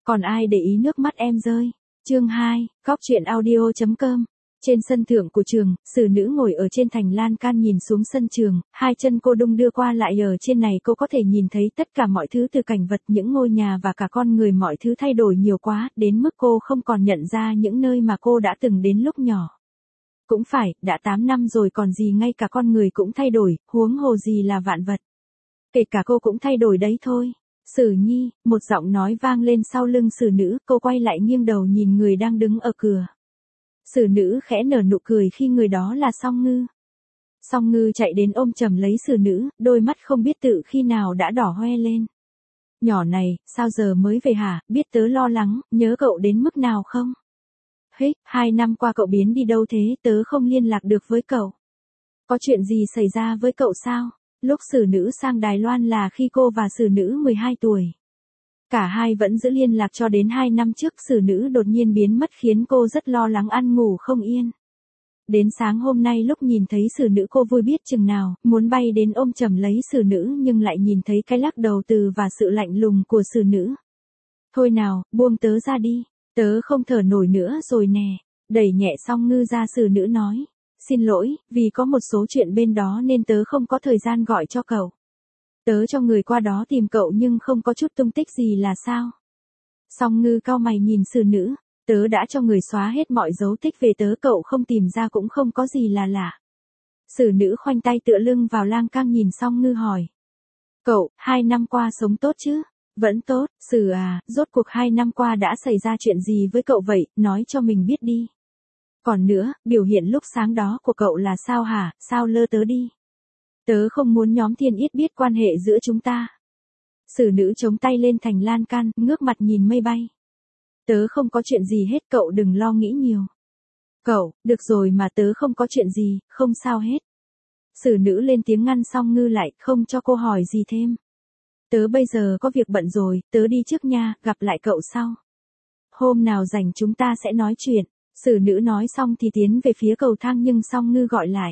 Còn ai để ý nước mắt em rơi. Chương 2, Góc truyện audio.com. Trên sân thượng của trường, xử nữ ngồi ở trên thành lan can nhìn xuống sân trường, hai chân cô đung đưa qua lại ở trên này cô có thể nhìn thấy tất cả mọi thứ từ cảnh vật những ngôi nhà và cả con người mọi thứ thay đổi nhiều quá, đến mức cô không còn nhận ra những nơi mà cô đã từng đến lúc nhỏ. Cũng phải, đã 8 năm rồi còn gì ngay cả con người cũng thay đổi, huống hồ gì là vạn vật. Kể cả cô cũng thay đổi đấy thôi. Sử Nhi, một giọng nói vang lên sau lưng xử nữ, cô quay lại nghiêng đầu nhìn người đang đứng ở cửa. Xử nữ khẽ nở nụ cười khi người đó là Song Ngư. Song Ngư chạy đến ôm chầm lấy xử nữ, đôi mắt không biết tự khi nào đã đỏ hoe lên. Nhỏ này, sao giờ mới về hả, biết tớ lo lắng, nhớ cậu đến mức nào không? Hết, 2 năm qua cậu biến đi đâu thế, tớ không liên lạc được với cậu. Có chuyện gì xảy ra với cậu sao? Lúc xử nữ sang Đài Loan là khi cô và xử nữ 12 tuổi. Cả hai vẫn giữ liên lạc cho đến 2 năm trước xử nữ đột nhiên biến mất khiến cô rất lo lắng ăn ngủ không yên. Đến sáng hôm nay lúc nhìn thấy xử nữ cô vui biết chừng nào, muốn bay đến ôm chầm lấy xử nữ nhưng lại nhìn thấy cái lắc đầu từ và sự lạnh lùng của xử nữ. Thôi nào, buông tớ ra đi, tớ không thở nổi nữa rồi nè, đẩy nhẹ Song Ngư ra xử nữ nói. Xin lỗi, vì có một số chuyện bên đó nên tớ không có thời gian gọi cho cậu. Tớ cho người qua đó tìm cậu nhưng không có chút tung tích gì là sao? Song Ngư cau mày nhìn xử nữ, tớ đã cho người xóa hết mọi dấu tích về tớ, cậu không tìm ra cũng không có gì là lạ. Xử nữ khoanh tay tựa lưng vào lan can nhìn Song Ngư hỏi. Cậu, 2 năm qua sống tốt chứ? Vẫn tốt, xử à, rốt cuộc 2 năm qua đã xảy ra chuyện gì với cậu vậy, nói cho mình biết đi. Còn nữa, biểu hiện lúc sáng đó của cậu là sao hả, sao lơ tớ đi. Tớ không muốn nhóm Thiên Yết biết quan hệ giữa chúng ta. Xử nữ chống tay lên thành lan can, ngước mặt nhìn mây bay. Tớ không có chuyện gì hết, cậu đừng lo nghĩ nhiều. Cậu, được rồi mà tớ không có chuyện gì, không sao hết. Xử nữ lên tiếng ngăn Song Ngư lại, không cho cô hỏi gì thêm. Tớ bây giờ có việc bận rồi, tớ đi trước nha, gặp lại cậu sau. Hôm nào rảnh chúng ta sẽ nói chuyện. Xử nữ nói xong thì tiến về phía cầu thang nhưng Song Ngư gọi lại.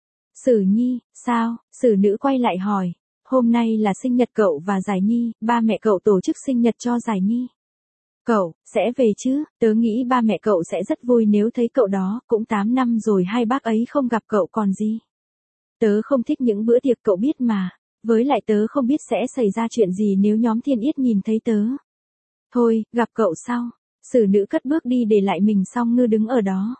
Sử Nhi, sao? Xử nữ quay lại hỏi. Hôm nay là sinh nhật cậu và Giải Nhi, ba mẹ cậu tổ chức sinh nhật cho Giải Nhi. Cậu, sẽ về chứ, tớ nghĩ ba mẹ cậu sẽ rất vui nếu thấy cậu đó, cũng 8 năm rồi hai bác ấy không gặp cậu còn gì. Tớ không thích những bữa tiệc cậu biết mà, với lại tớ không biết sẽ xảy ra chuyện gì nếu nhóm Thiên Yết nhìn thấy tớ. Thôi, gặp cậu sau. Xử nữ cất bước đi để lại mình Song Ngư đứng ở đó.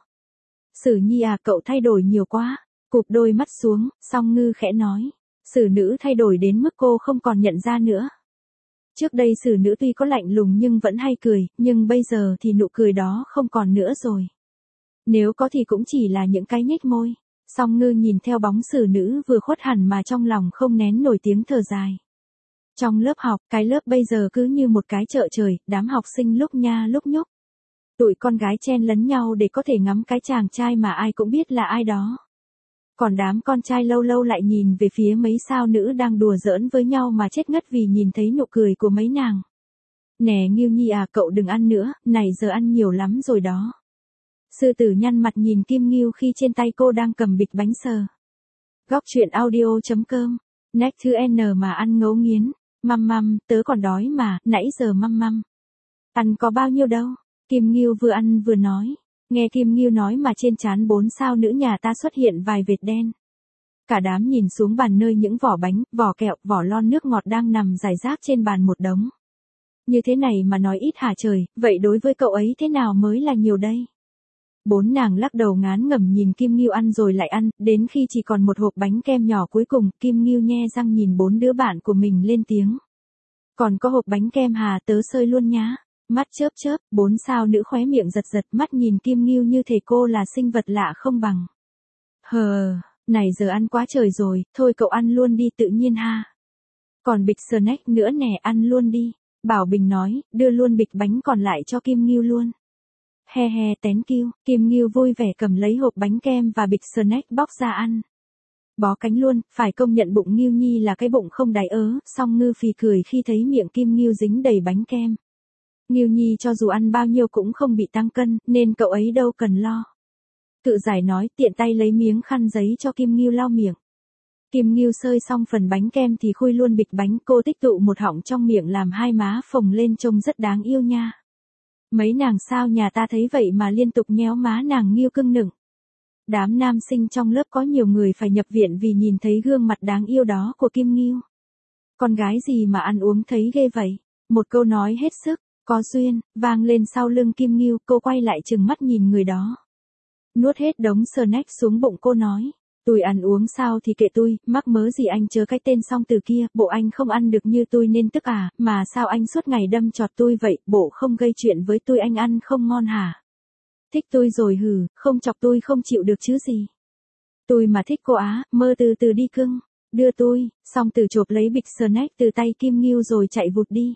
Sử Nhi à, cậu thay đổi nhiều quá. Cụp đôi mắt xuống, Song Ngư khẽ nói. Xử nữ thay đổi đến mức cô không còn nhận ra nữa. Trước đây xử nữ tuy có lạnh lùng nhưng vẫn hay cười, nhưng bây giờ thì nụ cười đó không còn nữa rồi. Nếu có thì cũng chỉ là những cái nhếch môi. Song Ngư nhìn theo bóng xử nữ vừa khuất hẳn mà trong lòng không nén nổi tiếng thở dài. Trong lớp học, cái lớp bây giờ cứ như một cái chợ trời, đám học sinh lúc nha lúc nhúc. Tụi con gái chen lấn nhau để có thể ngắm cái chàng trai mà ai cũng biết là ai đó. Còn đám con trai lâu lâu lại nhìn về phía mấy sao nữ đang đùa giỡn với nhau mà chết ngất vì nhìn thấy nụ cười của mấy nàng. Nè Ngưu Nhi à, cậu đừng ăn nữa, này giờ ăn nhiều lắm rồi đó. Sư tử nhăn mặt nhìn Kim Ngưu khi trên tay cô đang cầm bịch bánh sờ. Góc truyện audio.com. Next thứ N mà ăn ngấu nghiến. Măm, tớ còn đói mà, nãy giờ măm. Ăn có bao nhiêu đâu. Kim Ngưu vừa ăn vừa nói. Nghe Kim Ngưu nói mà trên trán 4 sao nữ nhà ta xuất hiện vài vệt đen. Cả đám nhìn xuống bàn nơi những vỏ bánh, vỏ kẹo, vỏ lon nước ngọt đang nằm rải rác trên bàn một đống. Như thế này mà nói ít hả trời, vậy đối với cậu ấy thế nào mới là nhiều đây? 4 nàng lắc đầu ngán ngẩm nhìn Kim Ngưu ăn rồi lại ăn, đến khi chỉ còn một hộp bánh kem nhỏ cuối cùng, Kim Ngưu nhe răng nhìn 4 đứa bạn của mình lên tiếng. Còn có hộp bánh kem hà, tớ sơi luôn nhá. Mắt chớp, 4 sao nữ khóe miệng giật mắt nhìn Kim Ngưu như thể cô là sinh vật lạ không bằng. Này giờ ăn quá trời rồi, thôi cậu ăn luôn đi tự nhiên ha. Còn bịch snack nữa nè, ăn luôn đi. Bảo Bình nói, đưa luôn bịch bánh còn lại cho Kim Ngưu luôn. He, thank you, Kim Ngưu vui vẻ cầm lấy hộp bánh kem và bịch snack box ra ăn. Bó cánh luôn, phải công nhận bụng Ngưu Nhi là cái bụng không đáy ớ, Song Ngư phì cười khi thấy miệng Kim Ngưu dính đầy bánh kem. Ngưu Nhi cho dù ăn bao nhiêu cũng không bị tăng cân, nên cậu ấy đâu cần lo. Cự giải nói, tiện tay lấy miếng khăn giấy cho Kim Ngưu lau miệng. Kim Ngưu sơi xong phần bánh kem thì khui luôn bịch bánh, cô tích tụ một họng trong miệng làm hai má phồng lên trông rất đáng yêu nha. Mấy nàng sao nhà ta thấy vậy mà liên tục nhéo má nàng Nghiêu cưng nựng. Đám nam sinh trong lớp có nhiều người phải nhập viện vì nhìn thấy gương mặt đáng yêu đó của Kim Nghiêu. Con gái gì mà ăn uống thấy ghê vậy? Một câu nói hết sức, có duyên, vang lên sau lưng Kim Nghiêu, cô quay lại trừng mắt nhìn người đó. Nuốt hết đống snack xuống bụng cô nói. Tôi ăn uống sao thì kệ tôi, mắc mớ gì anh chớ cái tên song từ kia, bộ anh không ăn được như tôi nên tức à, mà sao anh suốt ngày đâm chọt tôi vậy, bộ không gây chuyện với tôi anh ăn không ngon hả? Thích tôi rồi hừ, không chọc tôi không chịu được chứ gì. Tôi mà thích cô á, mơ từ từ đi cưng, đưa tôi, song từ chộp lấy bịch snack từ tay Kim Nghiêu rồi chạy vụt đi.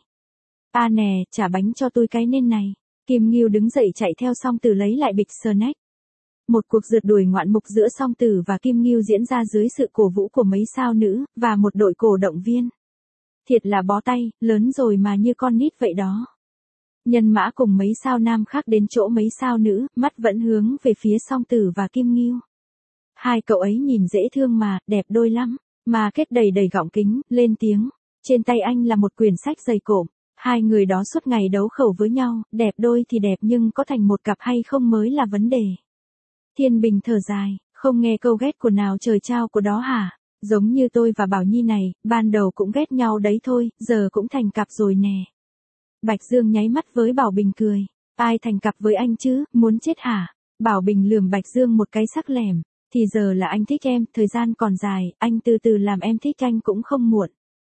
À nè, trả bánh cho tôi cái nên này. Kim Nghiêu đứng dậy chạy theo song từ lấy lại bịch snack. Một cuộc rượt đuổi ngoạn mục giữa song tử và Kim Nghiêu diễn ra dưới sự cổ vũ của mấy sao nữ, và một đội cổ động viên. Thiệt là bó tay, lớn rồi mà như con nít vậy đó. Nhân mã cùng mấy sao nam khác đến chỗ mấy sao nữ, mắt vẫn hướng về phía song tử và Kim Nghiêu. Hai cậu ấy nhìn dễ thương mà, đẹp đôi lắm, mà kết đầy đầy gọng kính, lên tiếng. Trên tay anh là một quyển sách dày cộm. Hai người đó suốt ngày đấu khẩu với nhau, đẹp đôi thì đẹp nhưng có thành một cặp hay không mới là vấn đề. Thiên Bình thở dài, không nghe câu ghét của nào trời trao của đó hả? Giống như tôi và Bảo Nhi này, ban đầu cũng ghét nhau đấy thôi, giờ cũng thành cặp rồi nè. Bạch Dương nháy mắt với Bảo Bình cười. Ai thành cặp với anh chứ, muốn chết hả? Bảo Bình lườm Bạch Dương một cái sắc lẻm. Thì giờ là anh thích em, thời gian còn dài, anh từ từ làm em thích anh cũng không muộn.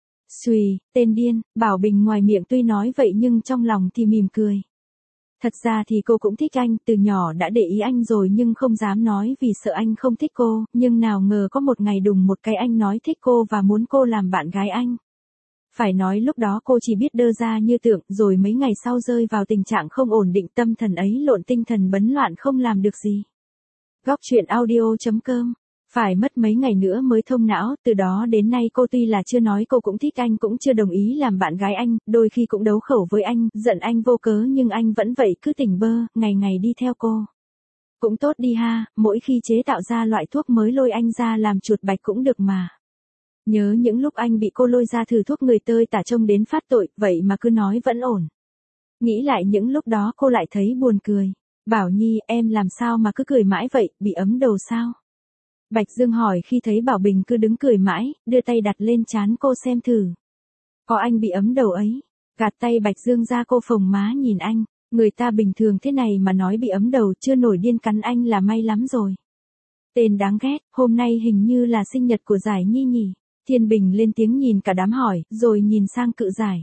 Xùi, tên điên, Bảo Bình ngoài miệng tuy nói vậy nhưng trong lòng thì mỉm cười. Thật ra thì cô cũng thích anh, từ nhỏ đã để ý anh rồi nhưng không dám nói vì sợ anh không thích cô, nhưng nào ngờ có một ngày đùng một cái anh nói thích cô và muốn cô làm bạn gái anh. Phải nói lúc đó cô chỉ biết đơ ra như tượng, rồi mấy ngày sau rơi vào tình trạng không ổn định tâm thần ấy, lộn tinh thần bấn loạn không làm được gì. Góc truyện audio.com. Phải mất mấy ngày nữa mới thông não, từ đó đến nay cô tuy là chưa nói cô cũng thích anh, cũng chưa đồng ý làm bạn gái anh, đôi khi cũng đấu khẩu với anh, giận anh vô cớ nhưng anh vẫn vậy cứ tỉnh bơ, ngày ngày đi theo cô. Cũng tốt đi ha, mỗi khi chế tạo ra loại thuốc mới lôi anh ra làm chuột bạch cũng được mà. Nhớ những lúc anh bị cô lôi ra thử thuốc người tơi tả trông đến phát tội, vậy mà cứ nói vẫn ổn. Nghĩ lại những lúc đó cô lại thấy buồn cười. Bảo Nhi, em làm sao mà cứ cười mãi vậy, bị ấm đầu sao? Bạch Dương hỏi khi thấy Bảo Bình cứ đứng cười mãi, đưa tay đặt lên trán cô xem thử. Có anh bị ấm đầu ấy. Gạt tay Bạch Dương ra cô phồng má nhìn anh, người ta bình thường thế này mà nói bị ấm đầu chưa nổi điên cắn anh là may lắm rồi. Tên đáng ghét, hôm nay hình như là sinh nhật của Giải Nhi nhỉ? Thiên Bình lên tiếng nhìn cả đám hỏi, rồi nhìn sang Cự Giải.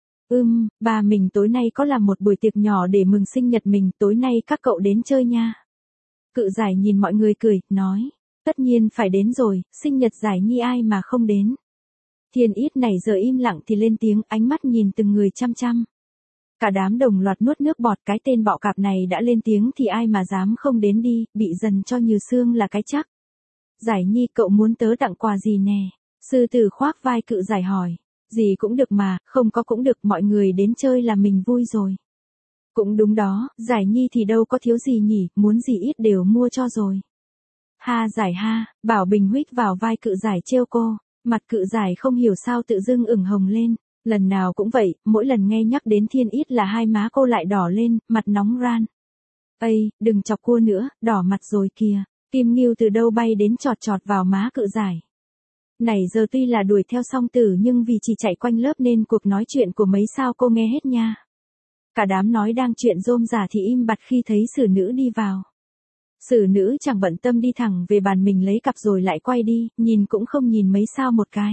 Bà mình tối nay có làm một buổi tiệc nhỏ để mừng sinh nhật mình, tối nay các cậu đến chơi nha. Cự Giải nhìn mọi người cười, nói. Tất nhiên phải đến rồi, sinh nhật Giải Nhi ai mà không đến. Thiên Ít này giờ im lặng thì lên tiếng, ánh mắt nhìn từng người chăm chăm. Cả đám đồng loạt nuốt nước bọt, cái tên bọ cạp này đã lên tiếng thì ai mà dám không đến đi, bị dần cho như xương là cái chắc. Giải Nhi cậu muốn tớ tặng quà gì nè? Sư tử khoác vai Cự Giải hỏi. Gì cũng được mà, không có cũng được, mọi người đến chơi là mình vui rồi. Cũng đúng đó, Giải Nhi thì đâu có thiếu gì nhỉ, muốn gì ít đều mua cho rồi. Ha Giải ha, Bảo Bình huých vào vai Cự Giải trêu cô, mặt Cự Giải không hiểu sao tự dưng ửng hồng lên, lần nào cũng vậy, mỗi lần nghe nhắc đến Thiên Ít là hai má cô lại đỏ lên, mặt nóng ran. Ây, đừng chọc cua nữa, đỏ mặt rồi kìa, Kim Nghiêu từ đâu bay đến chọt chọt vào má Cự Giải. Này giờ tuy là đuổi theo song tử nhưng vì chỉ chạy quanh lớp nên cuộc nói chuyện của mấy sao cô nghe hết nha. Cả đám nói đang chuyện rôm rả thì im bặt khi thấy Sử Nữ đi vào. Sử Nữ chẳng bận tâm đi thẳng về bàn mình lấy cặp rồi lại quay đi, nhìn cũng không nhìn mấy sao một cái.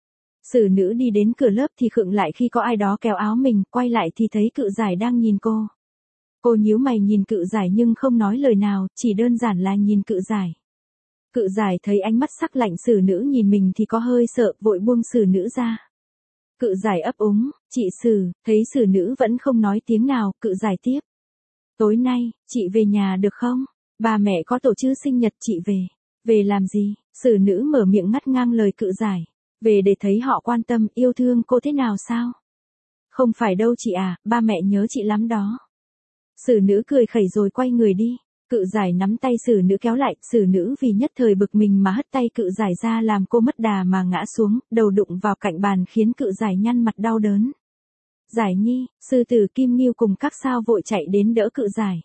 Sử Nữ đi đến cửa lớp thì khựng lại khi có ai đó kéo áo mình, quay lại thì thấy Cự Giải đang nhìn cô. Cô nhíu mày nhìn Cự Giải nhưng không nói lời nào, chỉ đơn giản là nhìn Cự Giải. Cự Giải thấy ánh mắt sắc lạnh Sử Nữ nhìn mình thì có hơi sợ, vội buông Sử Nữ ra. Cự Giải ấp úng, chị Sử, thấy Sử Nữ vẫn không nói tiếng nào, Cự Giải tiếp. Tối nay, chị về nhà được không? Ba mẹ có tổ chức sinh nhật chị về. Về làm gì? Sử Nữ mở miệng ngắt ngang lời Cự Giải. Về để thấy họ quan tâm, yêu thương cô thế nào sao? Không phải đâu chị à, ba mẹ nhớ chị lắm đó. Sử Nữ cười khẩy rồi quay người đi. Cự Giải nắm tay Sử Nữ kéo lại, Sử Nữ vì nhất thời bực mình mà hất tay Cự Giải ra làm cô mất đà mà ngã xuống, đầu đụng vào cạnh bàn khiến Cự Giải nhăn mặt đau đớn. Giải Nhi, sư tử Kim Ngưu cùng các sao vội chạy đến đỡ Cự Giải.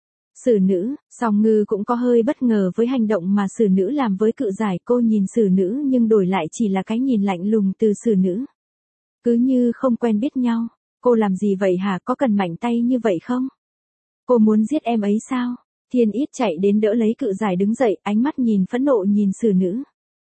Sử nữ, Song Ngư cũng có hơi bất ngờ với hành động mà sử nữ làm với Cự Giải, cô nhìn sử nữ nhưng đổi lại chỉ là cái nhìn lạnh lùng từ sử nữ. Cứ như không quen biết nhau, cô làm gì vậy hả, có cần mạnh tay như vậy không? Cô muốn giết em ấy sao? Thiên Ít chạy đến đỡ lấy Cự Giải đứng dậy, ánh mắt nhìn phẫn nộ nhìn sử nữ.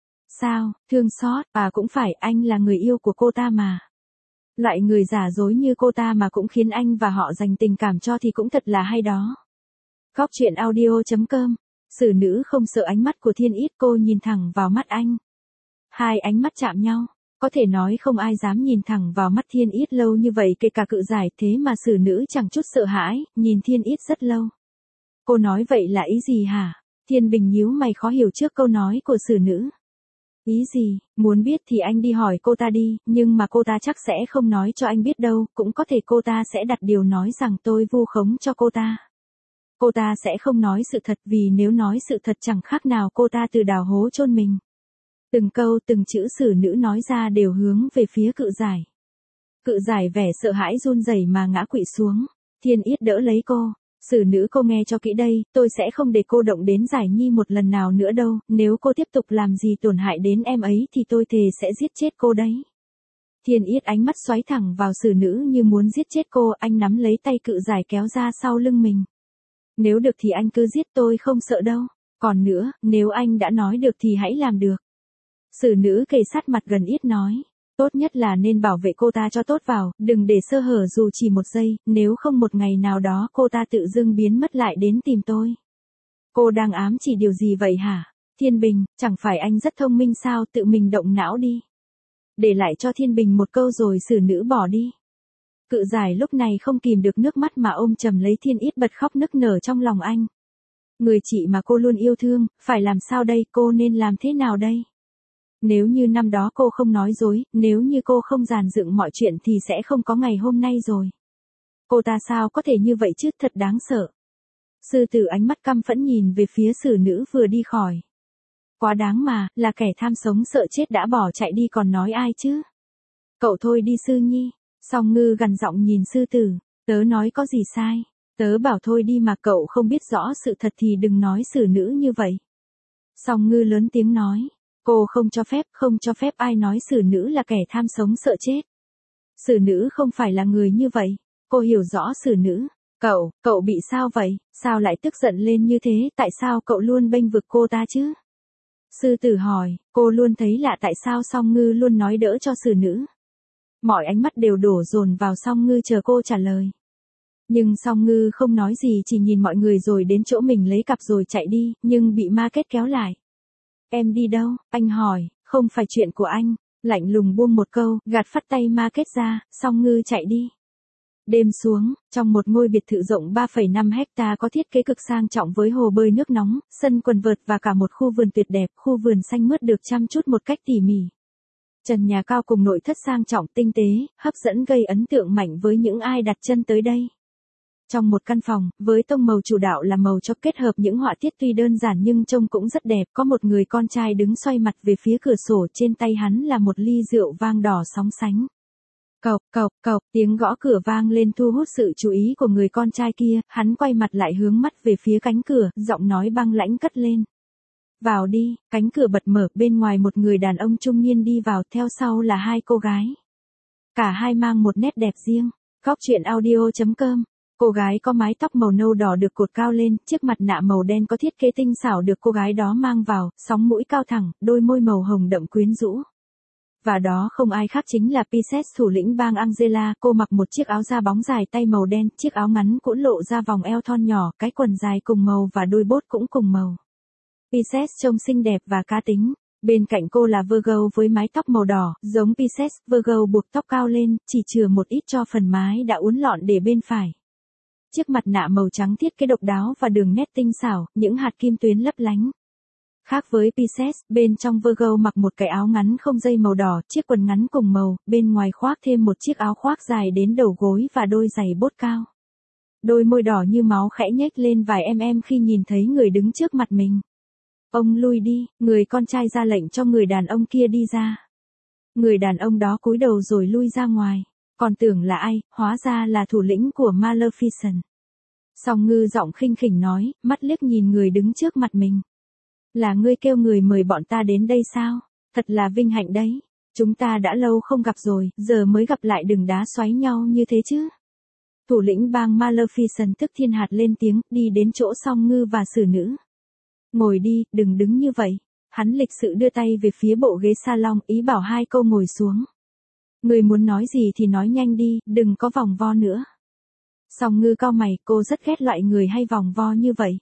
Sao, thương xót, cũng phải, anh là người yêu của cô ta mà. Loại người giả dối như cô ta mà cũng khiến anh và họ dành tình cảm cho thì cũng thật là hay đó. Góc truyện audio.com. Sử nữ không sợ ánh mắt của Thiên Ít, cô nhìn thẳng vào mắt anh. Hai ánh mắt chạm nhau, có thể nói không ai dám nhìn thẳng vào mắt Thiên Ít lâu như vậy kể cả Cự Giải, thế mà sử nữ chẳng chút sợ hãi, nhìn Thiên Ít rất lâu. Cô nói vậy là ý gì hả? Thiên Bình nhíu mày khó hiểu trước câu nói của sử nữ. Ý gì, muốn biết thì anh đi hỏi cô ta đi, nhưng mà cô ta chắc sẽ không nói cho anh biết đâu, cũng có thể cô ta sẽ đặt điều nói rằng tôi vu khống cho cô ta. Cô ta sẽ không nói sự thật vì nếu nói sự thật chẳng khác nào cô ta tự đào hố chôn mình. Từng câu từng chữ sử nữ nói ra đều hướng về phía Cự Giải. Cự Giải vẻ sợ hãi run rẩy mà ngã quỵ xuống. Thiên Ít đỡ lấy cô. Sử nữ, cô nghe cho kỹ đây, tôi sẽ không để cô động đến Giải Nhi một lần nào nữa đâu, nếu cô tiếp tục làm gì tổn hại đến em ấy thì tôi thề sẽ giết chết cô đấy. Thiên Ít ánh mắt xoáy thẳng vào sử nữ như muốn giết chết cô, anh nắm lấy tay Cự Giải kéo ra sau lưng mình. Nếu được thì anh cứ giết tôi không sợ đâu, còn nữa, nếu anh đã nói được thì hãy làm được. Sử nữ kề sát mặt gần Ít nói. Tốt nhất là nên bảo vệ cô ta cho tốt vào, đừng để sơ hở dù chỉ một giây, nếu không một ngày nào đó cô ta tự dưng biến mất lại đến tìm tôi. Cô đang ám chỉ điều gì vậy hả? Thiên Bình, chẳng phải anh rất thông minh sao, tự mình động não đi. Để lại cho Thiên Bình một câu rồi sử nữ bỏ đi. Cự Giải lúc này không kìm được nước mắt mà ôm chầm lấy Thiên Ít bật khóc nức nở trong lòng anh. Người chị mà cô luôn yêu thương, phải làm sao đây, cô nên làm thế nào đây? Nếu như năm đó cô không nói dối, nếu như cô không dàn dựng mọi chuyện thì sẽ không có ngày hôm nay rồi. Cô ta sao có thể như vậy chứ, thật đáng sợ. Sư tử ánh mắt căm phẫn nhìn về phía sử nữ vừa đi khỏi. Quá đáng mà, là kẻ tham sống sợ chết đã bỏ chạy đi còn nói ai chứ? Cậu thôi đi Sư Nhi. Song Ngư gằn giọng nhìn sư tử, tớ nói có gì sai, tớ bảo thôi đi mà, cậu không biết rõ sự thật thì đừng nói sử nữ như vậy. Song Ngư lớn tiếng nói. Cô không cho phép ai nói sử nữ là kẻ tham sống sợ chết. Sử nữ không phải là người như vậy. Cô hiểu rõ sử nữ. Cậu bị sao vậy? Sao lại tức giận lên như thế? Tại sao cậu luôn bênh vực cô ta chứ? Sư tử hỏi, cô luôn thấy lạ tại sao Song Ngư luôn nói đỡ cho sử nữ. Mọi ánh mắt đều đổ dồn vào Song Ngư chờ cô trả lời. Nhưng Song Ngư không nói gì, chỉ nhìn mọi người rồi đến chỗ mình lấy cặp rồi chạy đi, nhưng bị Ma Kết kéo lại. Em đi đâu? Anh hỏi, không phải chuyện của anh. Lạnh lùng buông một câu, gạt phắt tay Ma Kết ra, Song Ngư chạy đi. Đêm xuống, trong một ngôi biệt thự rộng 3,5 hecta có thiết kế cực sang trọng với hồ bơi nước nóng, sân quần vợt và cả một khu vườn tuyệt đẹp, khu vườn xanh mướt được chăm chút một cách tỉ mỉ. Trần nhà cao cùng nội thất sang trọng tinh tế, hấp dẫn gây ấn tượng mạnh với những ai đặt chân tới đây. Trong một căn phòng, với tông màu chủ đạo là màu cho kết hợp những họa tiết tuy đơn giản nhưng trông cũng rất đẹp, có một người con trai đứng xoay mặt về phía cửa sổ, trên tay hắn là một ly rượu vang đỏ sóng sánh. Cộc, tiếng gõ cửa vang lên thu hút sự chú ý của người con trai kia, hắn quay mặt lại hướng mắt về phía cánh cửa, giọng nói băng lãnh cất lên. Vào đi, cánh cửa bật mở, bên ngoài một người đàn ông trung niên đi vào, theo sau là hai cô gái. Cả hai mang một nét đẹp riêng. Góc truyện audio.com. Cô gái có mái tóc màu nâu đỏ được cột cao lên, chiếc mặt nạ màu đen có thiết kế tinh xảo được cô gái đó mang vào, sóng mũi cao thẳng, đôi môi màu hồng đậm quyến rũ. Và đó không ai khác chính là Pisces, thủ lĩnh bang Angela, cô mặc một chiếc áo da bóng dài tay màu đen, chiếc áo ngắn cũng lộ ra vòng eo thon nhỏ, cái quần dài cùng màu và đôi bốt cũng cùng màu. Pisces trông xinh đẹp và cá tính. Bên cạnh cô là Virgo với mái tóc màu đỏ, giống Pisces, Virgo buộc tóc cao lên, chỉ chừa một ít cho phần mái đã uốn lọn để bên phải. Chiếc mặt nạ màu trắng thiết kế độc đáo và đường nét tinh xảo, những hạt kim tuyến lấp lánh. Khác với Pisces, bên trong Virgo mặc một cái áo ngắn không dây màu đỏ, chiếc quần ngắn cùng màu, bên ngoài khoác thêm một chiếc áo khoác dài đến đầu gối và đôi giày bốt cao. Đôi môi đỏ như máu khẽ nhếch lên vài khi nhìn thấy người đứng trước mặt mình. Ông lui đi, người con trai ra lệnh cho người đàn ông kia đi ra. Người đàn ông đó cúi đầu rồi lui ra ngoài. Còn tưởng là ai, hóa ra là thủ lĩnh của Maleficent. Song Ngư giọng khinh khỉnh nói, mắt liếc nhìn người đứng trước mặt mình. Là ngươi kêu người mời bọn ta đến đây sao? Thật là vinh hạnh đấy. Chúng ta đã lâu không gặp rồi, giờ mới gặp lại đừng đá xoáy nhau như thế chứ. Thủ lĩnh bang Maleficent tức thiên hạt lên tiếng, đi đến chỗ Song Ngư và xử nữ. Ngồi đi, đừng đứng như vậy. Hắn lịch sự đưa tay về phía bộ ghế salon, ý bảo hai câu ngồi xuống. Người muốn nói gì thì nói nhanh đi, đừng có vòng vo nữa. Song Ngư cau mày, cô rất ghét loại người hay vòng vo như vậy.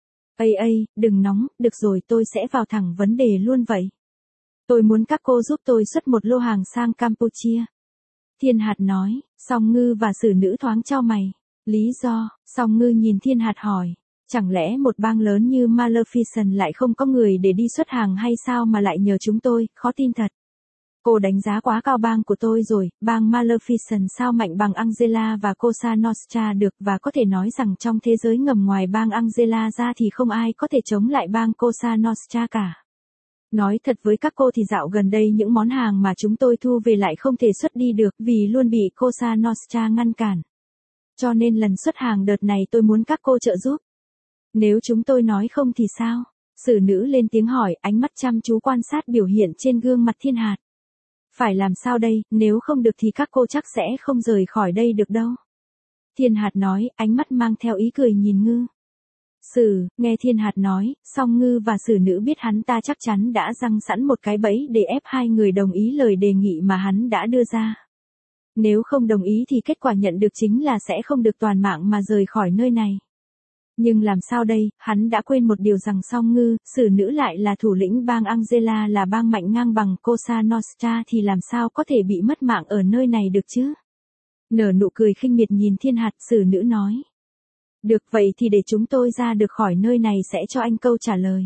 Ây, đừng nóng, được rồi tôi sẽ vào thẳng vấn đề luôn vậy. Tôi muốn các cô giúp tôi xuất một lô hàng sang Campuchia. Thiên hạt nói, Song Ngư và xử nữ thoáng chau mày. Lý do, Song Ngư nhìn thiên hạt hỏi. Chẳng lẽ một bang lớn như Maleficent lại không có người để đi xuất hàng hay sao mà lại nhờ chúng tôi, khó tin thật. Cô đánh giá quá cao bang của tôi rồi, bang Maleficent sao mạnh bằng Angela và Cosa Nostra được và có thể nói rằng trong thế giới ngầm ngoài bang Angela ra thì không ai có thể chống lại bang Cosa Nostra cả. Nói thật với các cô thì dạo gần đây những món hàng mà chúng tôi thu về lại không thể xuất đi được vì luôn bị Cosa Nostra ngăn cản. Cho nên lần xuất hàng đợt này tôi muốn các cô trợ giúp. Nếu chúng tôi nói không thì sao? Xử nữ lên tiếng hỏi, ánh mắt chăm chú quan sát biểu hiện trên gương mặt thiên hạt. Phải làm sao đây, nếu không được thì các cô chắc sẽ không rời khỏi đây được đâu. Thiên hạt nói, ánh mắt mang theo ý cười nhìn Ngư. Nghe thiên hạt nói, Song Ngư và xử nữ biết hắn ta chắc chắn đã giăng sẵn một cái bẫy để ép hai người đồng ý lời đề nghị mà hắn đã đưa ra. Nếu không đồng ý thì kết quả nhận được chính là sẽ không được toàn mạng mà rời khỏi nơi này. Nhưng làm sao đây, hắn đã quên một điều rằng Song Ngư, xử nữ lại là thủ lĩnh bang Angela là bang mạnh ngang bằng Cosa Nostra thì làm sao có thể bị mất mạng ở nơi này được chứ? Nở nụ cười khinh miệt nhìn thiên hạt, xử nữ nói. Được vậy thì để chúng tôi ra được khỏi nơi này sẽ cho anh câu trả lời.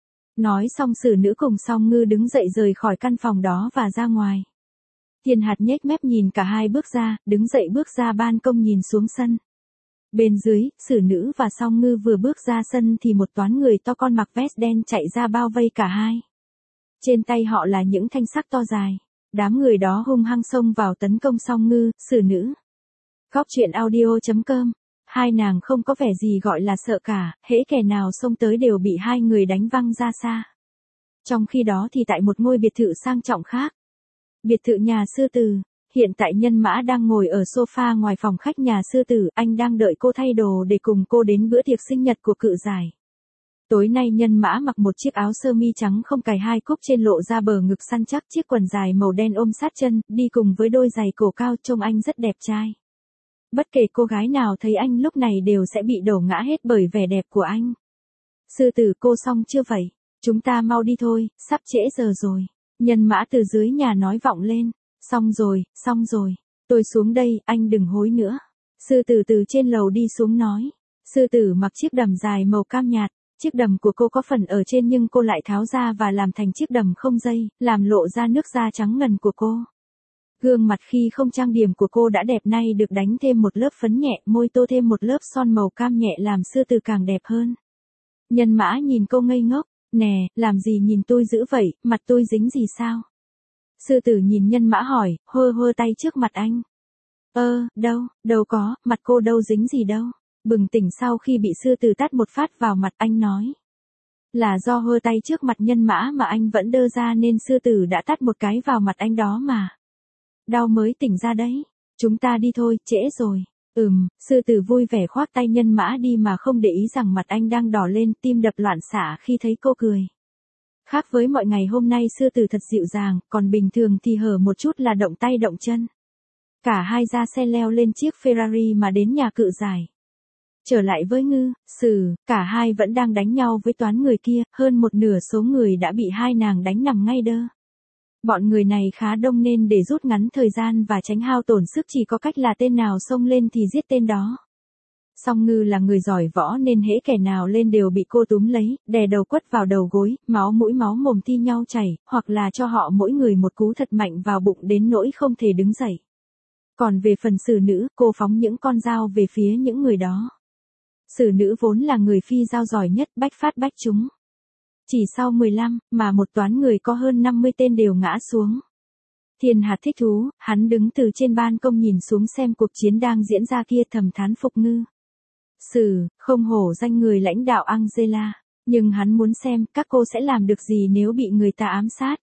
Nói xong xử nữ cùng Song Ngư đứng dậy rời khỏi căn phòng đó và ra ngoài. Thiên hạt nhếch mép nhìn cả hai bước ra, đứng dậy bước ra ban công nhìn xuống sân. Bên dưới, xử nữ và Song Ngư vừa bước ra sân thì một toán người to con mặc vest đen chạy ra bao vây cả hai. Trên tay họ là những thanh sắt to dài. Đám người đó hung hăng xông vào tấn công Song Ngư, xử nữ. Góc truyện audio.com. Hai nàng không có vẻ gì gọi là sợ cả, hễ kẻ nào xông tới đều bị hai người đánh văng ra xa. Trong khi đó thì tại một ngôi biệt thự sang trọng khác. Biệt thự nhà sư tử. Hiện tại Nhân Mã đang ngồi ở sofa ngoài phòng khách nhà sư tử, anh đang đợi cô thay đồ để cùng cô đến bữa tiệc sinh nhật của cự giải. Tối nay Nhân Mã mặc một chiếc áo sơ mi trắng không cài hai cúc trên lộ ra bờ ngực săn chắc, chiếc quần dài màu đen ôm sát chân, đi cùng với đôi giày cổ cao, trông anh rất đẹp trai. Bất kể cô gái nào thấy anh lúc này đều sẽ bị đổ ngã hết bởi vẻ đẹp của anh. Sư tử, cô xong chưa vậy? Chúng ta mau đi thôi, sắp trễ giờ rồi. Nhân Mã từ dưới nhà nói vọng lên. Xong rồi. Tôi xuống đây, anh đừng hối nữa. Sư tử từ trên lầu đi xuống nói. Sư tử mặc chiếc đầm dài màu cam nhạt. Chiếc đầm của cô có phần ở trên nhưng cô lại tháo ra và làm thành chiếc đầm không dây, làm lộ ra nước da trắng ngần của cô. Gương mặt khi không trang điểm của cô đã đẹp, nay được đánh thêm một lớp phấn nhẹ, môi tô thêm một lớp son màu cam nhẹ làm sư tử càng đẹp hơn. Nhân Mã nhìn cô ngây ngốc. Nè, làm gì nhìn tôi dữ vậy, mặt tôi dính gì sao? Sư tử nhìn Nhân Mã hỏi, hơ tay trước mặt anh. Đâu có, mặt cô đâu dính gì đâu. Bừng tỉnh sau khi bị sư tử tát một phát vào mặt, anh nói. Là do hơ tay trước mặt Nhân Mã mà anh vẫn đơ ra nên sư tử đã tát một cái vào mặt anh đó mà. Đau mới tỉnh ra đấy. Chúng ta đi thôi, trễ rồi. Sư tử vui vẻ khoác tay Nhân Mã đi mà không để ý rằng mặt anh đang đỏ lên, tim đập loạn xạ khi thấy cô cười. Khác với mọi ngày hôm nay sư tử thật dịu dàng, còn bình thường thì hở một chút là động tay động chân. Cả hai ra xe leo lên chiếc Ferrari mà đến nhà cự giải. Trở lại với Ngư, cả hai vẫn đang đánh nhau với toán người kia, hơn một nửa số người đã bị hai nàng đánh nằm ngay đơ. Bọn người này khá đông nên để rút ngắn thời gian và tránh hao tổn sức chỉ có cách là tên nào xông lên thì giết tên đó. Song Ngư là người giỏi võ nên hễ kẻ nào lên đều bị cô túm lấy, đè đầu quất vào đầu gối, máu mũi máu mồm thi nhau chảy, hoặc là cho họ mỗi người một cú thật mạnh vào bụng đến nỗi không thể đứng dậy. Còn về phần xử nữ, cô phóng những con dao về phía những người đó. Xử nữ vốn là người phi dao giỏi nhất, bách phát bách trúng. Chỉ sau 15, mà một toán người có hơn 50 tên đều ngã xuống. Thiên Hạt thích thú, hắn đứng từ trên ban công nhìn xuống xem cuộc chiến đang diễn ra kia thầm thán phục Ngư Sử, không hổ danh người lãnh đạo Angela, nhưng hắn muốn xem các cô sẽ làm được gì nếu bị người ta ám sát.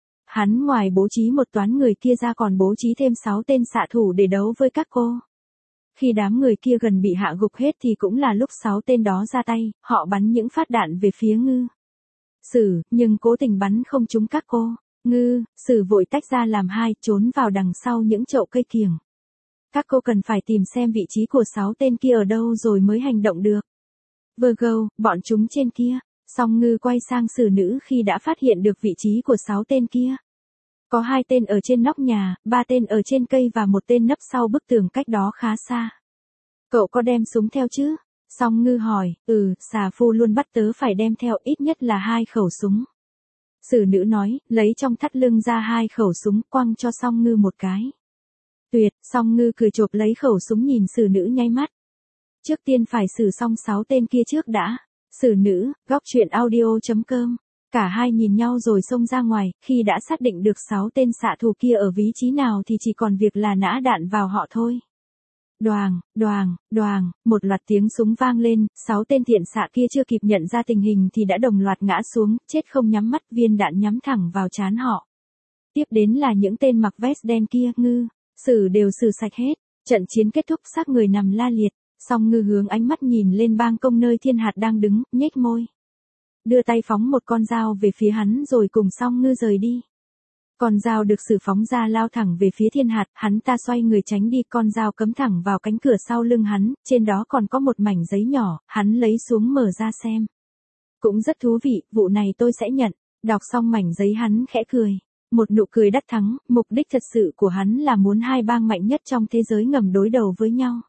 Hắn ngoài bố trí một toán người kia ra còn bố trí thêm 6 tên xạ thủ để đấu với các cô. Khi đám người kia gần bị hạ gục hết thì cũng là lúc 6 tên đó ra tay, họ bắn những phát đạn về phía Ngư Sử, nhưng cố tình bắn không trúng các cô. Ngư Sử vội tách ra làm hai, trốn vào đằng sau những chậu cây kiểng. Các cô cần phải tìm xem vị trí của 6 tên kia ở đâu rồi mới hành động được. Virgo, bọn chúng trên kia. Song Ngư quay sang Sử Nữ khi đã phát hiện được vị trí của 6 tên kia. Có 2 tên ở trên nóc nhà, 3 tên ở trên cây và 1 tên nấp sau bức tường cách đó khá xa. Cậu có đem súng theo chứ? Song Ngư hỏi, xà phu luôn bắt tớ phải đem theo ít nhất là 2 khẩu súng. Sử Nữ nói, lấy trong thắt lưng ra 2 khẩu súng, quăng cho Song Ngư một cái. Tuyệt, Song Ngư cười chộp lấy khẩu súng nhìn Sử Nữ nháy mắt. Trước tiên phải xử xong 6 tên kia trước đã. Sử Nữ, góc truyện audio.com. Cả hai nhìn nhau rồi xông ra ngoài, khi đã xác định được 6 tên xạ thủ kia ở vị trí nào thì chỉ còn việc là nã đạn vào họ thôi. Đoàng, đoàng, đoàng, một loạt tiếng súng vang lên, 6 tên thiện xạ kia chưa kịp nhận ra tình hình thì đã đồng loạt ngã xuống, chết không nhắm mắt, viên đạn nhắm thẳng vào trán họ. Tiếp đến là những tên mặc vest đen kia, Ngư Sử đều xử sạch hết. Trận chiến kết thúc, xác người nằm la liệt. Song Ngư hướng ánh mắt nhìn lên ban công nơi Thiên Hạt đang đứng, nhếch môi. Đưa tay phóng một con dao về phía hắn rồi cùng Song Ngư rời đi. Con dao được Sử phóng ra lao thẳng về phía Thiên Hạt, hắn ta xoay người tránh đi, con dao cắm thẳng vào cánh cửa sau lưng hắn, trên đó còn có một mảnh giấy nhỏ, hắn lấy xuống mở ra xem. Cũng rất thú vị, vụ này tôi sẽ nhận. Đọc xong mảnh giấy hắn khẽ cười. Một nụ cười đắc thắng, mục đích thật sự của hắn là muốn hai bang mạnh nhất trong thế giới ngầm đối đầu với nhau.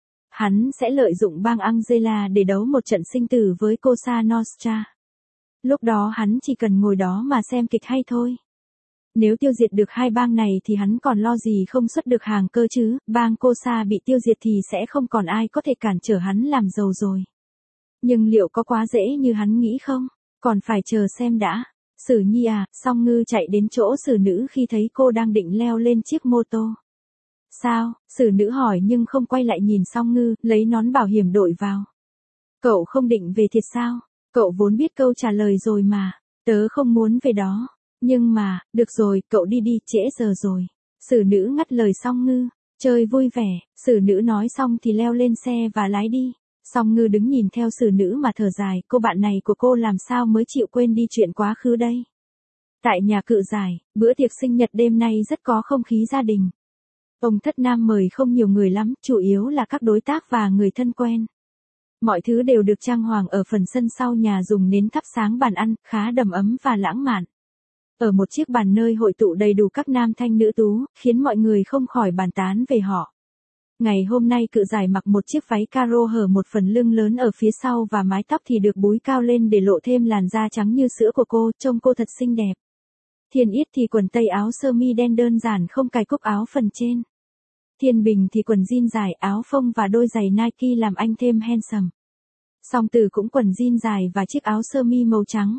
Hắn sẽ lợi dụng bang Angela để đấu một trận sinh tử với Cosa Nostra. Lúc đó hắn chỉ cần ngồi đó mà xem kịch hay thôi. Nếu tiêu diệt được hai bang này thì hắn còn lo gì không xuất được hàng cơ chứ, bang Cosa bị tiêu diệt thì sẽ không còn ai có thể cản trở hắn làm giàu rồi. Nhưng liệu có quá dễ như hắn nghĩ không? Còn phải chờ xem đã. Sử Nhi à, Song Ngư chạy đến chỗ Sử Nữ khi thấy cô đang định leo lên chiếc mô tô. Sao? Sử Nữ hỏi nhưng không quay lại nhìn Song Ngư, lấy nón bảo hiểm đội vào. Cậu không định về thiệt sao? Cậu vốn biết câu trả lời rồi mà. Tớ không muốn về đó. Nhưng mà, được rồi, cậu đi đi, trễ giờ rồi. Sử Nữ ngắt lời Song Ngư. Chơi vui vẻ, Sử Nữ nói xong thì leo lên xe và lái đi. Song Ngư đứng nhìn theo Sử Nữ mà thở dài, cô bạn này của cô làm sao mới chịu quên đi chuyện quá khứ đây. Tại nhà Cự Giải, bữa tiệc sinh nhật đêm nay rất có không khí gia đình. Ông Thất Nam mời không nhiều người lắm, chủ yếu là các đối tác và người thân quen. Mọi thứ đều được trang hoàng ở phần sân sau nhà, dùng nến thắp sáng bàn ăn, khá đầm ấm và lãng mạn. Ở một chiếc bàn nơi hội tụ đầy đủ các nam thanh nữ tú, khiến mọi người không khỏi bàn tán về họ. Ngày hôm nay Cự Giải mặc một chiếc váy caro hở một phần lưng lớn ở phía sau và mái tóc thì được búi cao lên để lộ thêm làn da trắng như sữa của cô, trông cô thật xinh đẹp. Thiên Yết thì quần tây áo sơ mi đen đơn giản không cài cúc áo phần trên. Thiên Bình thì quần jean dài, áo phông và đôi giày Nike làm anh thêm handsome. Song Tử cũng quần jean dài và chiếc áo sơ mi màu trắng.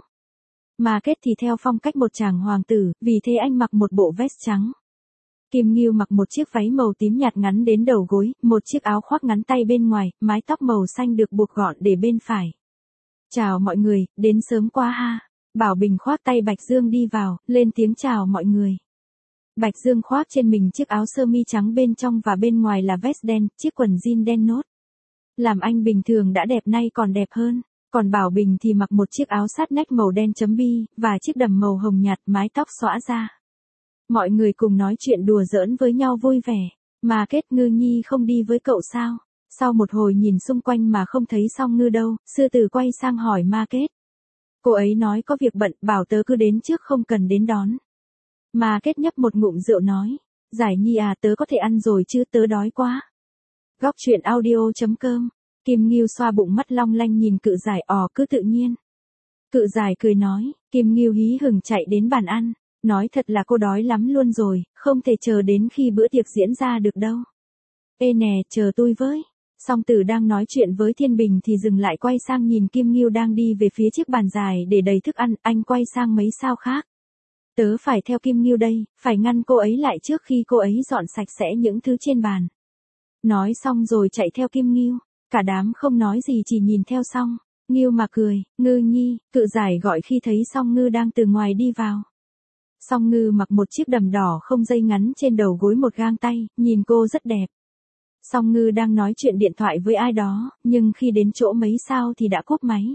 Mà Kết thì theo phong cách một chàng hoàng tử, vì thế anh mặc một bộ vest trắng. Kim Ngưu mặc một chiếc váy màu tím nhạt ngắn đến đầu gối, một chiếc áo khoác ngắn tay bên ngoài, mái tóc màu xanh được buộc gọn để bên phải. Chào mọi người, đến sớm quá ha. Bảo Bình khoác tay Bạch Dương đi vào, lên tiếng chào mọi người. Bạch Dương khoác trên mình chiếc áo sơ mi trắng bên trong và bên ngoài là vest đen, chiếc quần jean đen nốt. Làm anh bình thường đã đẹp, nay còn đẹp hơn. Còn Bảo Bình thì mặc một chiếc áo sát nách màu đen chấm bi, và chiếc đầm màu hồng nhạt, mái tóc xõa ra. Mọi người cùng nói chuyện đùa giỡn với nhau vui vẻ. Mà Kết, Ngư Nhi không đi với cậu sao? Sau một hồi nhìn xung quanh mà không thấy Song Ngư đâu, Sư Tử quay sang hỏi Ma Kết. Cô ấy nói có việc bận, bảo tớ cứ đến trước không cần đến đón. Ma Kết nhấp một ngụm rượu nói. Giải Nhi à, tớ có thể ăn rồi chứ, tớ đói quá. Góc truyện audio.com. Kim Ngưu xoa bụng mắt long lanh nhìn Cự Giải, cứ tự nhiên. Cự Giải cười nói. Kim Ngưu hí hửng chạy đến bàn ăn. Nói thật là cô đói lắm luôn rồi, không thể chờ đến khi bữa tiệc diễn ra được đâu. Ê nè, chờ tôi với. Song Tử đang nói chuyện với Thiên Bình thì dừng lại, quay sang nhìn Kim Ngưu đang đi về phía chiếc bàn dài để đầy thức ăn, anh quay sang mấy sao khác. Tớ phải theo Kim Ngưu đây, phải ngăn cô ấy lại trước khi cô ấy dọn sạch sẽ những thứ trên bàn. Nói xong rồi chạy theo Kim Ngưu, cả đám không nói gì chỉ nhìn theo Song Ngưu mà cười. Ngư nhi, Cự Giải gọi khi thấy Song Ngư đang từ ngoài đi vào. Song Ngư mặc một chiếc đầm đỏ không dây ngắn, trên đầu gối một gang tay, nhìn cô rất đẹp. Song Ngư đang nói chuyện điện thoại với ai đó, nhưng khi đến chỗ mấy sao thì đã cúp máy.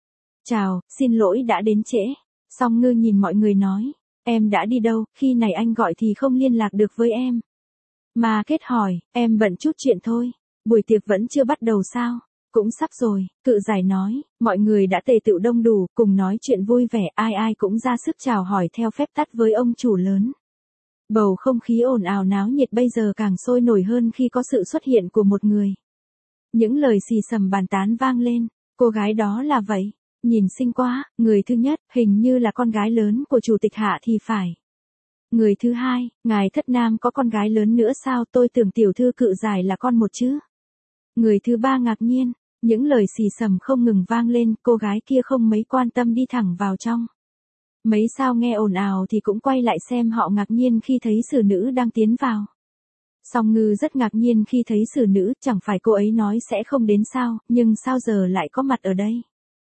Chào, xin lỗi đã đến trễ. Song Ngư nhìn mọi người nói, em đã đi đâu, khi này anh gọi thì không liên lạc được với em. Mà Kết hỏi, em bận chút chuyện thôi, buổi tiệc vẫn chưa bắt đầu sao? Cũng sắp rồi, Cự Giải nói, mọi người đã tề tựu đông đủ, cùng nói chuyện vui vẻ, ai ai cũng ra sức chào hỏi theo phép tắc với ông chủ lớn. Bầu không khí ồn ào náo nhiệt bây giờ càng sôi nổi hơn khi có sự xuất hiện của một người. Những lời xì xầm bàn tán vang lên, cô gái đó là vậy, nhìn xinh quá, người thứ nhất, hình như là con gái lớn của chủ tịch Hạ thì phải. Người thứ hai, ngài Thất Nam có con gái lớn nữa sao, tôi tưởng tiểu thư Cự Giải là con một chứ. Người thứ ba ngạc nhiên, những lời xì xầm không ngừng vang lên, cô gái kia không mấy quan tâm đi thẳng vào trong. Mấy sao nghe ồn ào thì cũng quay lại xem họ ngạc nhiên khi thấy xử nữ đang tiến vào. Song Ngư rất ngạc nhiên khi thấy xử nữ, chẳng phải cô ấy nói sẽ không đến sao, nhưng sao giờ lại có mặt ở đây.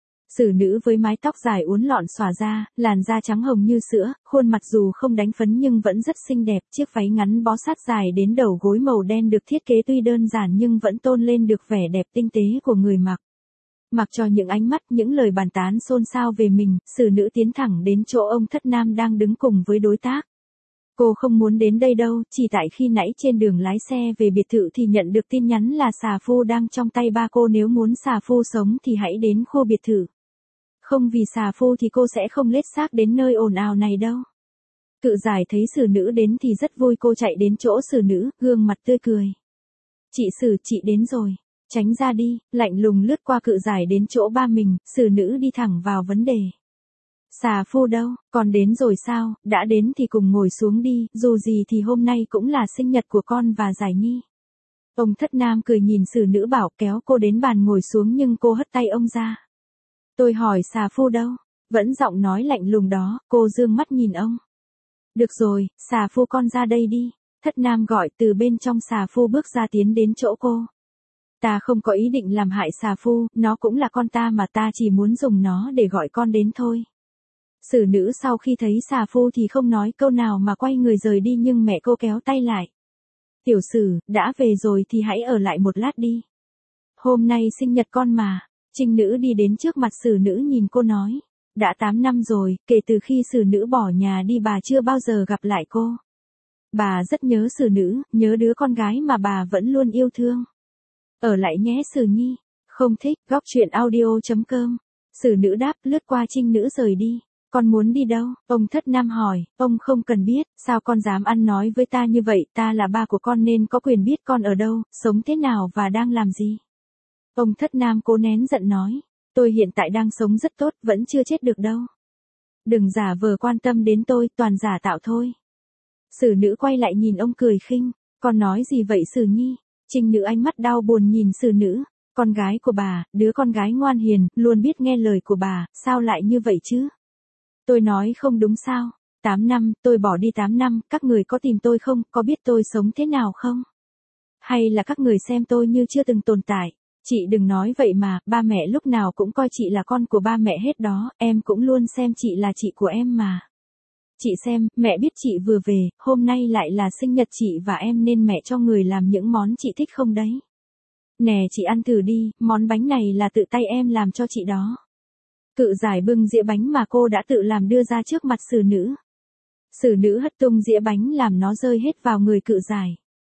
Xử nữ với mái tóc dài uốn lọn xõa ra, làn da trắng hồng như sữa, khuôn mặt dù không đánh phấn nhưng vẫn rất xinh đẹp, chiếc váy ngắn bó sát dài đến đầu gối màu đen được thiết kế tuy đơn giản nhưng vẫn tôn lên được vẻ đẹp tinh tế của người mặc. Mặc cho những ánh mắt, những lời bàn tán xôn xao về mình, xử nữ tiến thẳng đến chỗ ông Thất Nam đang đứng cùng với đối tác. Cô không muốn đến đây đâu, chỉ tại khi nãy trên đường lái xe về biệt thự thì nhận được tin nhắn là xà phu đang trong tay ba cô, nếu muốn xà phu sống thì hãy đến khu biệt thự. Không vì xà phu thì cô sẽ không lết xác đến nơi ồn ào này đâu. Cự Giải thấy xử nữ đến thì rất vui, cô chạy đến chỗ xử nữ, gương mặt tươi cười. Chị Xử, chị đến rồi. Tránh ra đi, lạnh lùng lướt qua Cự Giải đến chỗ ba mình, xử nữ đi thẳng vào vấn đề. Xà phu đâu, còn đến rồi sao, đã đến thì cùng ngồi xuống đi, dù gì thì hôm nay cũng là sinh nhật của con và Giải Nhi. Ông Thất Nam cười nhìn xử nữ bảo, kéo cô đến bàn ngồi xuống nhưng cô hất tay ông ra. Tôi hỏi xà phu đâu? Vẫn giọng nói lạnh lùng đó, cô dương mắt nhìn ông. Được rồi, xà phu con ra đây đi. Thất Nam gọi, từ bên trong xà phu bước ra tiến đến chỗ cô. Ta không có ý định làm hại xà phu, nó cũng là con ta mà, ta chỉ muốn dùng nó để gọi con đến thôi. Xử nữ sau khi thấy xà phu thì không nói câu nào mà quay người rời đi, nhưng mẹ cô kéo tay lại. Tiểu Sử, đã về rồi thì hãy ở lại một lát đi. Hôm nay sinh nhật con mà. Trinh Nữ đi đến trước mặt xử nữ nhìn cô nói. Đã 8 năm rồi, kể từ khi xử nữ bỏ nhà đi bà chưa bao giờ gặp lại cô. Bà rất nhớ xử nữ, nhớ đứa con gái mà bà vẫn luôn yêu thương. Ở lại nhé Xử Nhi. Không thích, góc truyện audio.com. Xử nữ đáp, lướt qua Trinh Nữ rời đi. Con muốn đi đâu? Ông Thất Nam hỏi, ông không cần biết, sao con dám ăn nói với ta như vậy, ta là ba của con nên có quyền biết con ở đâu, sống thế nào và đang làm gì. Ông Thất Nam cố nén giận nói, tôi hiện tại đang sống rất tốt, vẫn chưa chết được đâu. Đừng giả vờ quan tâm đến tôi, toàn giả tạo thôi. Xử nữ quay lại nhìn ông cười khinh, con nói gì vậy Xử Nhi? Trinh Nữ ánh mắt đau buồn nhìn xử nữ, con gái của bà, đứa con gái ngoan hiền, luôn biết nghe lời của bà, sao lại như vậy chứ? Tôi nói không đúng sao? 8 năm, tôi bỏ đi 8 năm, các người có tìm tôi không, có biết tôi sống thế nào không? Hay là các người xem tôi như chưa từng tồn tại? Chị đừng nói vậy mà, ba mẹ lúc nào cũng coi chị là con của ba mẹ hết đó, em cũng luôn xem chị là chị của em mà. Chị xem, mẹ biết chị vừa về, hôm nay lại là sinh nhật chị và em nên mẹ cho người làm những món chị thích không đấy. Nè chị ăn thử đi, món bánh này là tự tay em làm cho chị đó. Cự Giải bưng dĩa bánh mà cô đã tự làm đưa ra trước mặt xử nữ. Xử nữ hất tung dĩa bánh làm nó rơi hết vào người Cự Giải.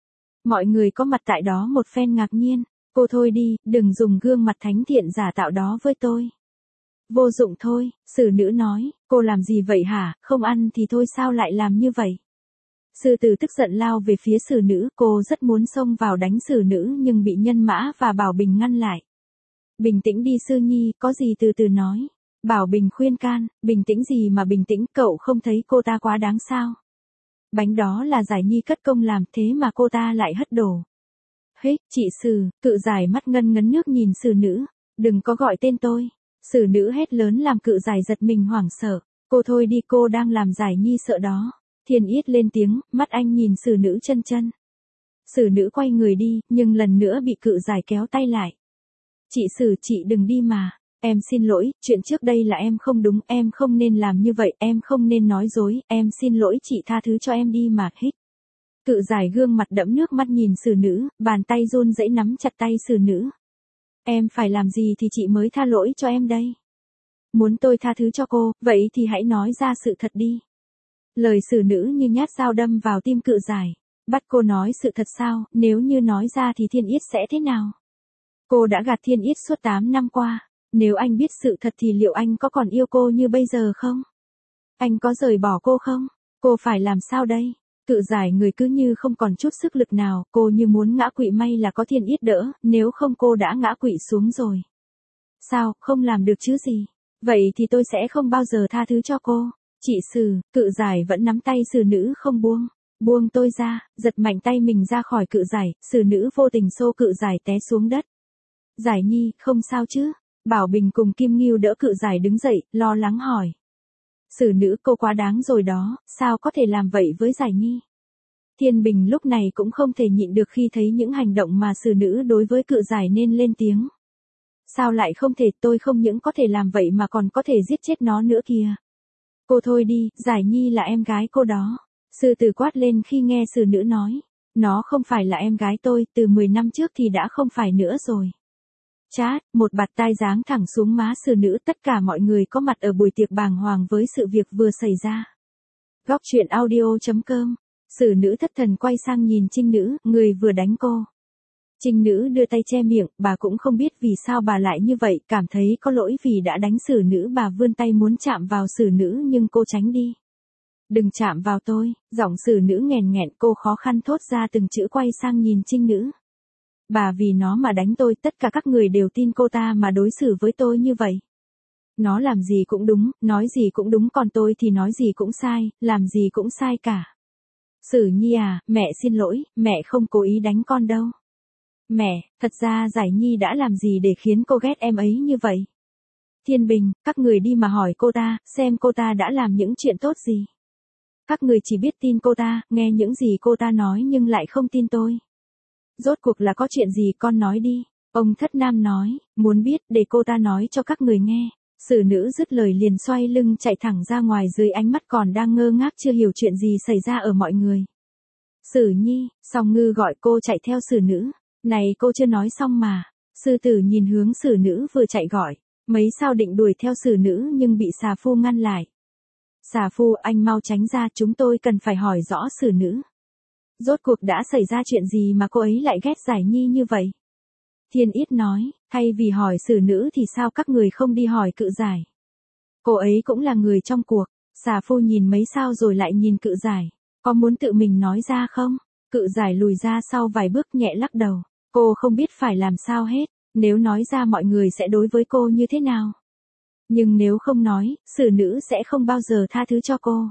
Mọi người có mặt tại đó một phen ngạc nhiên. Cô thôi đi, đừng dùng gương mặt thánh thiện giả tạo đó với tôi. Vô dụng thôi, xử nữ nói, cô làm gì vậy hả, không ăn thì thôi sao lại làm như vậy. Sư tử tức giận lao về phía xử nữ, cô rất muốn xông vào đánh xử nữ nhưng bị Nhân Mã và Bảo Bình ngăn lại. Bình tĩnh đi Sư Nhi, có gì từ từ nói. Bảo Bình khuyên can, bình tĩnh gì mà bình tĩnh, cậu không thấy cô ta quá đáng sao. Bánh đó là Giải Nhi cất công làm, thế mà cô ta lại hất đổ. Hích, chị Sử, Cự Giải mắt ngân ngấn nước nhìn xử nữ, đừng có gọi tên tôi. Xử nữ hét lớn làm Cự Giải giật mình hoảng sợ. Cô thôi đi, cô đang làm Giải Nhi sợ đó. Thiên Yết lên tiếng, mắt anh nhìn Sử Nữ chân chân. Sử Nữ quay người đi, nhưng lần nữa bị Cự Giải kéo tay lại. Chị Sử, chị đừng đi mà. Em xin lỗi, chuyện trước đây là em không đúng, em không nên làm như vậy, em không nên nói dối, em xin lỗi chị, tha thứ cho em đi mà. Hít. Cự Giải gương mặt đẫm nước mắt nhìn Sử Nữ, bàn tay run rẩy nắm chặt tay Sử Nữ. Em phải làm gì thì chị mới tha lỗi cho em đây? Muốn tôi tha thứ cho cô, vậy thì hãy nói ra sự thật đi. Lời Sử Nữ như nhát dao đâm vào tim Cự Giải. Bắt cô nói sự thật sao, nếu như nói ra thì Thiên Yết sẽ thế nào? Cô đã gạt Thiên Yết suốt 8 năm qua. Nếu anh biết sự thật thì liệu anh có còn yêu cô như bây giờ không? Anh có rời bỏ cô không? Cô phải làm sao đây? Cự Giải người cứ như không còn chút sức lực nào, cô như muốn ngã quỵ, may là có Thiên Yết đỡ, nếu không cô đã ngã quỵ xuống rồi. Sao, không làm được chứ gì? Vậy thì tôi sẽ không bao giờ tha thứ cho cô. Chị Sử, Cự Giải vẫn nắm tay Sử Nữ không buông. Buông tôi ra, giật mạnh tay mình ra khỏi Cự Giải, Sử Nữ vô tình xô Cự Giải té xuống đất. Giải Nhi, không sao chứ? Bảo Bình cùng Kim Ngưu đỡ Cự Giải đứng dậy, lo lắng hỏi. Sử Nữ, cô quá đáng rồi đó, sao có thể làm vậy với Giải Nhi? Thiên Bình lúc này cũng không thể nhịn được khi thấy những hành động mà Sử Nữ đối với Cự Giải nên lên tiếng. Sao lại không thể, tôi không những có thể làm vậy mà còn có thể giết chết nó nữa kìa. Cô thôi đi, Giải Nhi là em gái cô đó. Sư Tử quát lên khi nghe Sử Nữ nói. Nó không phải là em gái tôi, từ 10 năm trước thì đã không phải nữa rồi. Chát, một bạt tai giáng thẳng xuống má Sử Nữ, tất cả mọi người có mặt ở buổi tiệc bàng hoàng với sự việc vừa xảy ra. Góc truyện audio.com. Sử Nữ thất thần quay sang nhìn Trinh Nữ, người vừa đánh cô. Trinh Nữ đưa tay che miệng, bà cũng không biết vì sao bà lại như vậy, cảm thấy có lỗi vì đã đánh Sử Nữ, bà vươn tay muốn chạm vào Sử Nữ nhưng cô tránh đi. Đừng chạm vào tôi, giọng Sử Nữ nghèn nghẹn, cô khó khăn thốt ra từng chữ quay sang nhìn Trinh Nữ. Bà vì nó mà đánh tôi, tất cả các người đều tin cô ta mà đối xử với tôi như vậy. Nó làm gì cũng đúng, nói gì cũng đúng, còn tôi thì nói gì cũng sai, làm gì cũng sai cả. Sử Nhi à, mẹ xin lỗi, mẹ không cố ý đánh con đâu. Mẹ, thật ra Giải Nhi đã làm gì để khiến cô ghét em ấy như vậy? Thiên Bình, các người đi mà hỏi cô ta, xem cô ta đã làm những chuyện tốt gì. Các người chỉ biết tin cô ta, nghe những gì cô ta nói nhưng lại không tin tôi. Rốt cuộc là có chuyện gì, con nói đi. Ông Thất Nam nói, muốn biết để cô ta nói cho các người nghe. Sử Nữ dứt lời liền xoay lưng chạy thẳng ra ngoài, dưới ánh mắt còn đang ngơ ngác chưa hiểu chuyện gì xảy ra ở mọi người. Sử Nhi, Song Ngư gọi cô chạy theo Sử Nữ. Này cô chưa nói xong mà. Sư Tử nhìn hướng Sử Nữ vừa chạy gọi. Mấy sao định đuổi theo Sử Nữ nhưng bị Xà Phu ngăn lại. Xà Phu, anh mau tránh ra, chúng tôi cần phải hỏi rõ Sử Nữ. Rốt cuộc đã xảy ra chuyện gì mà cô ấy lại ghét Giải Nhi như vậy? Thiên Yết nói, thay vì hỏi Sử Nữ thì sao các người không đi hỏi Cự Giải? Cô ấy cũng là người trong cuộc. Xà Phu nhìn mấy sao rồi lại nhìn Cự Giải. Có muốn tự mình nói ra không? Cự Giải lùi ra sau vài bước nhẹ lắc đầu. Cô không biết phải làm sao hết. Nếu nói ra mọi người sẽ đối với cô như thế nào? Nhưng nếu không nói, Sử Nữ sẽ không bao giờ tha thứ cho cô.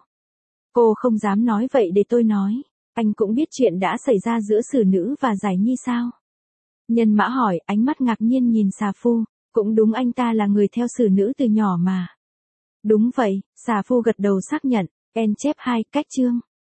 Cô không dám nói vậy để tôi nói. Anh cũng biết chuyện đã xảy ra giữa Sử Nữ và Giải Nhi sao? Nhân Mã hỏi, ánh mắt ngạc nhiên nhìn Xà Phu. Cũng đúng, anh ta là người theo Sử Nữ từ nhỏ mà. Đúng vậy, Xà Phu gật đầu xác nhận. En chép 2, cách chương.